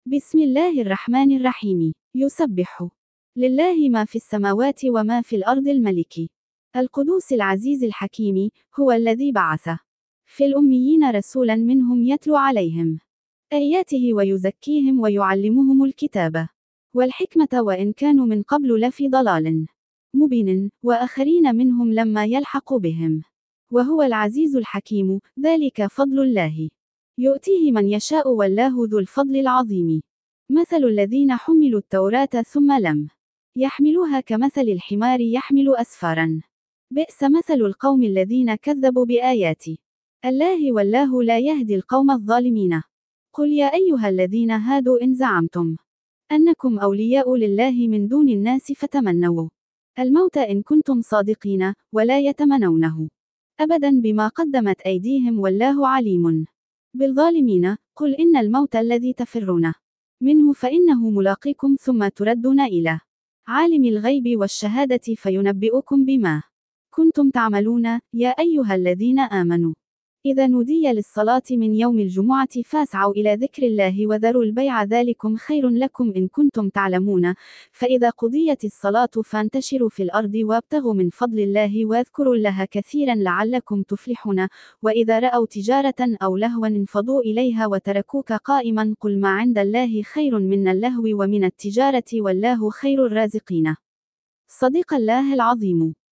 بسم الله الرحمن الرحيم. يسبح لله ما في السماوات وما في الأرض الملك القدوس العزيز الحكيم، هو الذي بعث في الأميين رسولا منهم يتلو عليهم آياته ويزكيهم ويعلمهم الكتاب والحكمة وإن كانوا من قبل لفي ضلال مبين، وآخرين منهم لما يلحق بهم. وهو العزيز الحكيم، ذلك فضل الله يؤتيه من يشاء والله ذو الفضل العظيم. مثل الذين حملوا التوراة ثم لم يحملوها كمثل الحمار يحمل أسفارا. بئس مثل القوم الذين كذبوا بآيات الله والله لا يهدي القوم الظالمين. قل يا أيها الذين هادوا إن زعمتم أنكم أولياء لله من دون الناس فتمنوا الموت إن كنتم صادقين، ولا يتمنونه أبدا بما قدمت أيديهم والله عليم بالظالمين. قل إن الموت الذي تفرون منه فإنه ملاقيكم ثم تردون إلى عالم الغيب والشهادة فينبئكم بما كنتم تعملون. يا أيها الذين آمنوا إذا نودي للصلاة من يوم الجمعة فاسعوا إلى ذكر الله وذروا البيع ذلكم خير لكم إن كنتم تعلمون. فإذا قضيت الصلاة فانتشروا في الأرض وابتغوا من فضل الله واذكروا الله كثيرا لعلكم تفلحون. وإذا رأوا تجارة أو لهوا انفضوا إليها وتركوك قائما قل ما عند الله خير من اللهو ومن التجارة والله خير الرازقين. صدق الله العظيم.